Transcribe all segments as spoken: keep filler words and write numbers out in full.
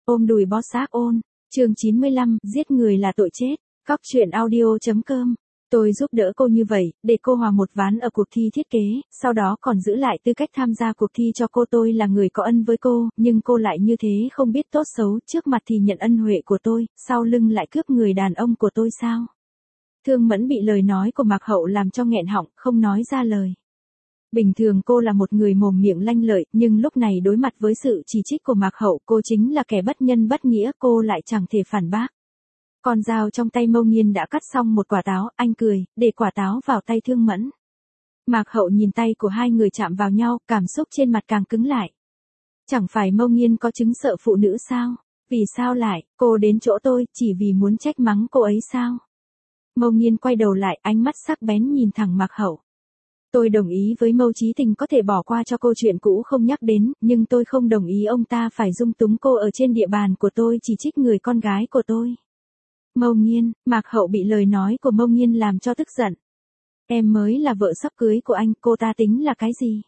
Ôm đùi bó xác ôn. Chương chín mươi lăm, giết người là tội chết. Cóc truyện audio.com. Tôi giúp đỡ cô như vậy, để cô hòa một ván ở cuộc thi thiết kế, sau đó còn giữ lại tư cách tham gia cuộc thi cho cô. Tôi là người có ân với cô, nhưng cô lại như thế không biết tốt xấu, trước mặt thì nhận ân huệ của tôi, sau lưng lại cướp người đàn ông của tôi sao? Thương Mẫn bị lời nói của Mạc Hậu làm cho nghẹn họng, không nói ra lời. Bình thường cô là một người mồm miệng lanh lợi, nhưng lúc này đối mặt với sự chỉ trích của Mạc Hậu, cô chính là kẻ bất nhân bất nghĩa, cô lại chẳng thể phản bác. Con dao trong tay Mâu Nghiên đã cắt xong một quả táo, anh cười, để quả táo vào tay Thương Mẫn. Mạc Hậu nhìn tay của hai người chạm vào nhau, cảm xúc trên mặt càng cứng lại. Chẳng phải Mâu Nghiên có chứng sợ phụ nữ sao? Vì sao lại, cô đến chỗ tôi, chỉ vì muốn trách mắng cô ấy sao? Mâu Nghiên quay đầu lại, ánh mắt sắc bén nhìn thẳng Mạc Hậu. Tôi đồng ý với Mâu Chí Tình có thể bỏ qua cho câu chuyện cũ không nhắc đến, nhưng tôi không đồng ý ông ta phải dung túng cô ở trên địa bàn của tôi, chỉ trích người con gái của tôi. Mâu Nghiên, Mạc Hậu bị lời nói của Mâu Nghiên làm cho tức giận. Em mới là vợ sắp cưới của anh, cô ta tính là cái gì?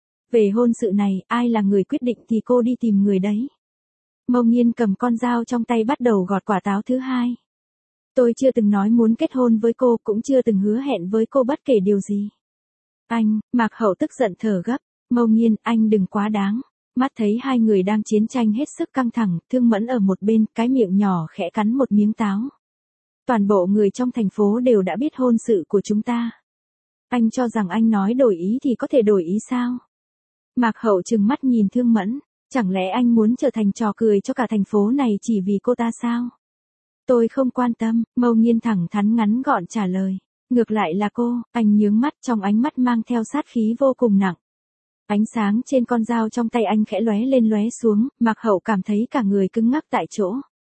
Về hôn sự này, ai là người quyết định thì cô đi tìm người đấy. Mâu Nghiên cầm con dao trong tay bắt đầu gọt quả táo thứ hai. Tôi chưa từng nói muốn kết hôn với cô, cũng chưa từng hứa hẹn với cô bất kể điều gì. Anh, Mạc Hậu tức giận thở gấp. Mâu Nghiên, anh đừng quá đáng. Mắt thấy hai người đang chiến tranh hết sức căng thẳng, Thương Mẫn ở một bên, cái miệng nhỏ khẽ cắn một miếng táo. Toàn bộ người trong thành phố đều đã biết hôn sự của chúng ta. Anh cho rằng anh nói đổi ý thì có thể đổi ý sao? Mạc Hậu trừng mắt nhìn Thương Mẫn. Chẳng lẽ anh muốn trở thành trò cười cho cả thành phố này chỉ vì cô ta sao? Tôi không quan tâm, Mâu Nghiên thẳng thắn ngắn gọn trả lời. Ngược lại là cô, anh nhướng mắt, trong ánh mắt mang theo sát khí vô cùng nặng. Ánh sáng trên con dao trong tay anh khẽ lóe lên lóe xuống, Mạc Hậu cảm thấy cả người cứng ngắc tại chỗ.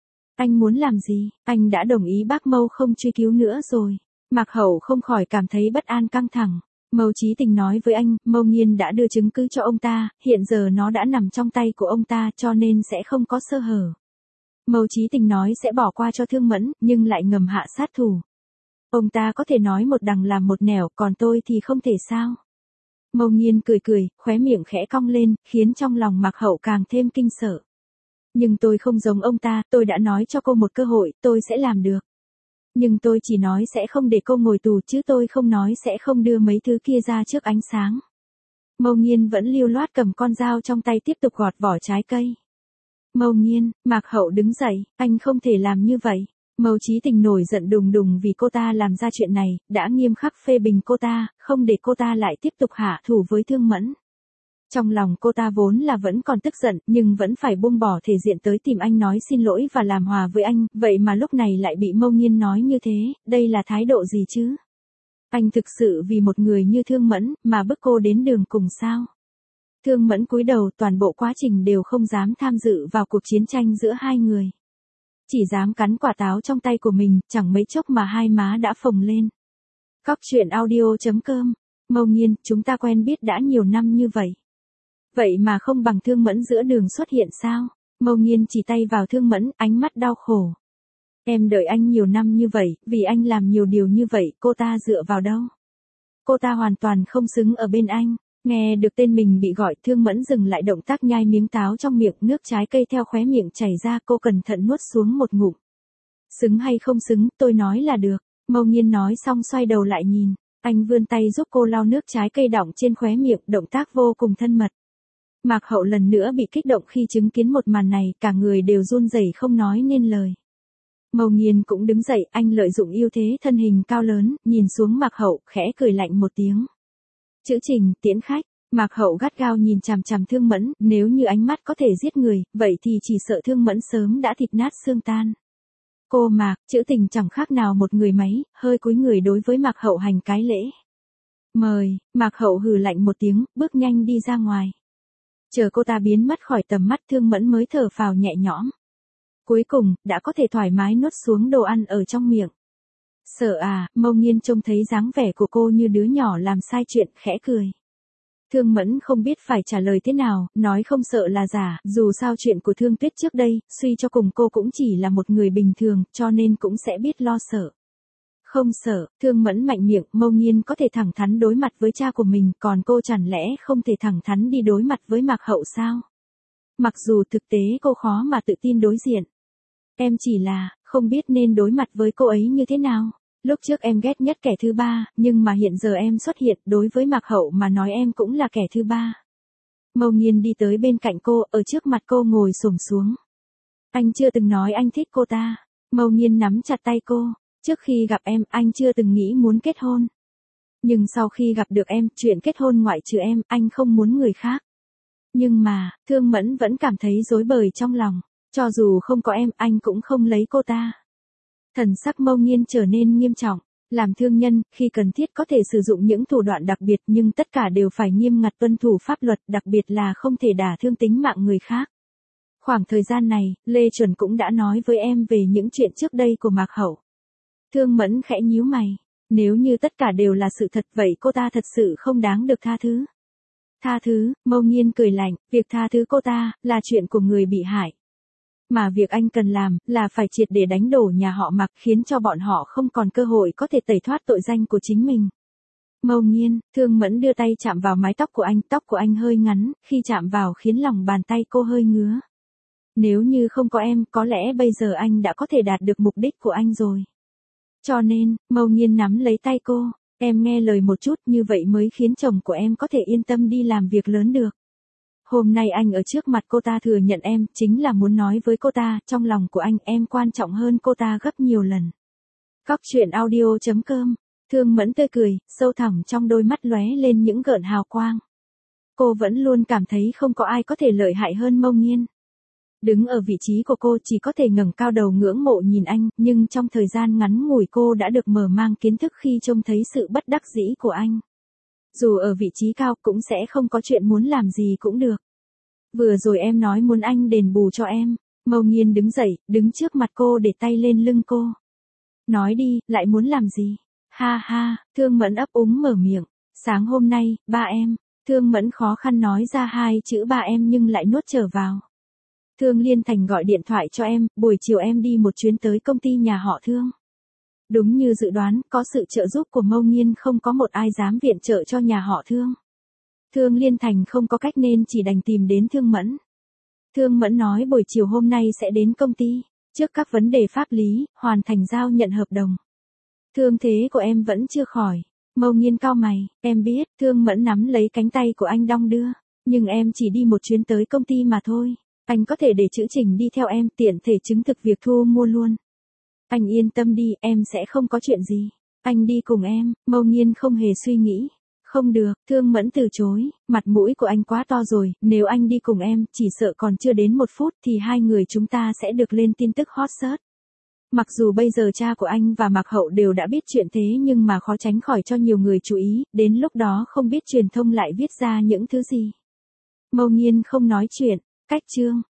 Anh muốn làm gì? Anh đã đồng ý bác Mâu không truy cứu nữa rồi. Mạc Hậu không khỏi cảm thấy bất an căng thẳng. Mâu Chí Tình nói với anh, Mâu Nghiên đã đưa chứng cứ cho ông ta, hiện giờ nó đã nằm trong tay của ông ta cho nên sẽ không có sơ hở. Mâu Chí Tình nói sẽ bỏ qua cho Thương Mẫn, nhưng lại ngầm hạ sát thủ. Ông ta có thể nói một đằng làm một nẻo, còn tôi thì không thể sao? Mâu Nghiên cười cười, khóe miệng khẽ cong lên, khiến trong lòng Mạc Hậu càng thêm kinh sợ. Nhưng tôi không giống ông ta, tôi đã nói cho cô một cơ hội, tôi sẽ làm được. Nhưng tôi chỉ nói sẽ không để cô ngồi tù, chứ tôi không nói sẽ không đưa mấy thứ kia ra trước ánh sáng. Mâu Nghiên vẫn lưu loát cầm con dao trong tay tiếp tục gọt vỏ trái cây. Mâu Nghiên, Mạc Hậu đứng dậy, anh không thể làm như vậy. Mâu Chí Tình nổi giận đùng đùng vì cô ta làm ra chuyện này, đã nghiêm khắc phê bình cô ta, không để cô ta lại tiếp tục hạ thủ với Thương Mẫn. Trong lòng cô ta vốn là vẫn còn tức giận, nhưng vẫn phải buông bỏ thể diện tới tìm anh nói xin lỗi và làm hòa với anh, vậy mà lúc này lại bị Mâu Nghiên nói như thế, đây là thái độ gì chứ? Anh thực sự vì một người như Thương Mẫn, mà bức cô đến đường cùng sao? Thương Mẫn cúi đầu, toàn bộ quá trình đều không dám tham dự vào cuộc chiến tranh giữa hai người. Chỉ dám cắn quả táo trong tay của mình, chẳng mấy chốc mà hai má đã phồng lên. Cóc truyện audio.com. Mâu Nghiên, chúng ta quen biết đã nhiều năm như vậy. Vậy mà không bằng Thương Mẫn giữa đường xuất hiện sao? Mâu Nghiên chỉ tay vào Thương Mẫn, ánh mắt đau khổ. Em đợi anh nhiều năm như vậy, vì anh làm nhiều điều như vậy, cô ta dựa vào đâu? Cô ta hoàn toàn không xứng ở bên anh. Nghe được tên mình bị gọi, Thương Mẫn dừng lại động tác nhai miếng táo trong miệng, nước trái cây theo khóe miệng chảy ra, cô cẩn thận nuốt xuống một ngụm. Xứng hay không xứng, tôi nói là được. Mâu Nghiên nói xong xoay đầu lại nhìn. Anh vươn tay giúp cô lau nước trái cây đọng trên khóe miệng, động tác vô cùng thân mật. Mạc Hậu lần nữa bị kích động khi chứng kiến một màn này, cả người đều run rẩy không nói nên lời. Mâu Nghiên cũng đứng dậy, anh lợi dụng ưu thế thân hình cao lớn, nhìn xuống Mạc Hậu, khẽ cười lạnh một tiếng. Chữ Trình, tiễn khách. Mạc Hậu gắt gao nhìn chằm chằm Thương Mẫn, nếu như ánh mắt có thể giết người, vậy thì chỉ sợ Thương Mẫn sớm đã thịt nát xương tan. Cô Mạc, Chữ Tình chẳng khác nào một người máy, hơi cúi người đối với Mạc Hậu hành cái lễ. Mời, Mạc Hậu hừ lạnh một tiếng, bước nhanh đi ra ngoài. Chờ cô ta biến mất khỏi tầm mắt, Thương Mẫn mới thở phào nhẹ nhõm. Cuối cùng, đã có thể thoải mái nuốt xuống đồ ăn ở trong miệng. Sợ à, Mâu Nghiên trông thấy dáng vẻ của cô như đứa nhỏ làm sai chuyện, khẽ cười. Thương Mẫn không biết phải trả lời thế nào, nói không sợ là giả, dù sao chuyện của Thương Tuyết trước đây, suy cho cùng cô cũng chỉ là một người bình thường, cho nên cũng sẽ biết lo sợ. Không sợ, Thương Mẫn mạnh miệng, Mâu Nghiên có thể thẳng thắn đối mặt với cha của mình, còn cô chẳng lẽ không thể thẳng thắn đi đối mặt với Mạc Hậu sao? Mặc dù thực tế cô khó mà tự tin đối diện. Em chỉ là, không biết nên đối mặt với cô ấy như thế nào. Lúc trước em ghét nhất kẻ thứ ba, nhưng mà hiện giờ em xuất hiện, đối với Mạc Hậu mà nói em cũng là kẻ thứ ba. Mâu Nghiên đi tới bên cạnh cô, ở trước mặt cô ngồi xổm xuống. Anh chưa từng nói anh thích cô ta. Mâu Nghiên nắm chặt tay cô. Trước khi gặp em, anh chưa từng nghĩ muốn kết hôn. Nhưng sau khi gặp được em, chuyện kết hôn ngoại trừ em, anh không muốn người khác. Nhưng mà, Thương Mẫn vẫn cảm thấy rối bời trong lòng. Cho dù không có em, anh cũng không lấy cô ta. Thần sắc Mâu Nghiên trở nên nghiêm trọng. Làm thương nhân, khi cần thiết có thể sử dụng những thủ đoạn đặc biệt nhưng tất cả đều phải nghiêm ngặt tuân thủ pháp luật, đặc biệt là không thể đả thương tính mạng người khác. Khoảng thời gian này, Lê Chuẩn cũng đã nói với em về những chuyện trước đây của Mạc Hậu. Thương Mẫn khẽ nhíu mày. Nếu như tất cả đều là sự thật vậy cô ta thật sự không đáng được tha thứ. Tha thứ, Mâu Nghiên cười lạnh, việc tha thứ cô ta, là chuyện của người bị hại. Mà việc anh cần làm, là phải triệt để đánh đổ nhà họ Mạc khiến cho bọn họ không còn cơ hội có thể tẩy thoát tội danh của chính mình. Mâu Nghiên, Thương Mẫn đưa tay chạm vào mái tóc của anh, tóc của anh hơi ngắn, khi chạm vào khiến lòng bàn tay cô hơi ngứa. Nếu như không có em, có lẽ bây giờ anh đã có thể đạt được mục đích của anh rồi. Cho nên, Mâu Nghiên nắm lấy tay cô, em nghe lời một chút như vậy mới khiến chồng của em có thể yên tâm đi làm việc lớn được. Hôm nay anh ở trước mặt cô ta thừa nhận em, chính là muốn nói với cô ta, trong lòng của anh em quan trọng hơn cô ta gấp nhiều lần. Cóc truyện audio chấm com, Thương Mẫn tươi cười, sâu thẳm trong đôi mắt lóe lên những gợn hào quang. Cô vẫn luôn cảm thấy không có ai có thể lợi hại hơn Mâu Nghiên. Đứng ở vị trí của cô chỉ có thể ngẩng cao đầu ngưỡng mộ nhìn anh, nhưng trong thời gian ngắn ngủi cô đã được mở mang kiến thức khi trông thấy sự bất đắc dĩ của anh. Dù ở vị trí cao cũng sẽ không có chuyện muốn làm gì cũng được. Vừa rồi em nói muốn anh đền bù cho em. Mâu Nghiên đứng dậy, đứng trước mặt cô để tay lên lưng cô. Nói đi, lại muốn làm gì? Ha ha, Thương Mẫn ấp úng mở miệng. Sáng hôm nay, ba em. Thương Mẫn khó khăn nói ra hai chữ ba em nhưng lại nuốt trở vào. Thương Liên Thành gọi điện thoại cho em, buổi chiều em đi một chuyến tới công ty nhà họ Thương. Đúng như dự đoán, có sự trợ giúp của Mâu Nghiên không có một ai dám viện trợ cho nhà họ Thương. Thương Liên Thành không có cách nên chỉ đành tìm đến Thương Mẫn. Thương Mẫn nói buổi chiều hôm nay sẽ đến công ty, trước các vấn đề pháp lý, hoàn thành giao nhận hợp đồng. Thương thế của em vẫn chưa khỏi. Mâu Nghiên cau mày, em biết, Thương Mẫn nắm lấy cánh tay của anh đong đưa, nhưng em chỉ đi một chuyến tới công ty mà thôi. Anh có thể để chữ Trình đi theo em, tiện thể chứng thực việc thu mua luôn. Anh yên tâm đi, em sẽ không có chuyện gì. Anh đi cùng em. Mâu Nghiên không hề suy nghĩ. Không được, Thương Mẫn từ chối, mặt mũi của anh quá to rồi, nếu anh đi cùng em, chỉ sợ còn chưa đến một phút thì hai người chúng ta sẽ được lên tin tức hot search. Mặc dù bây giờ cha của anh và Mạc Hậu đều đã biết chuyện thế nhưng mà khó tránh khỏi cho nhiều người chú ý, đến lúc đó không biết truyền thông lại viết ra những thứ gì. Mâu Nghiên không nói chuyện, cách chương.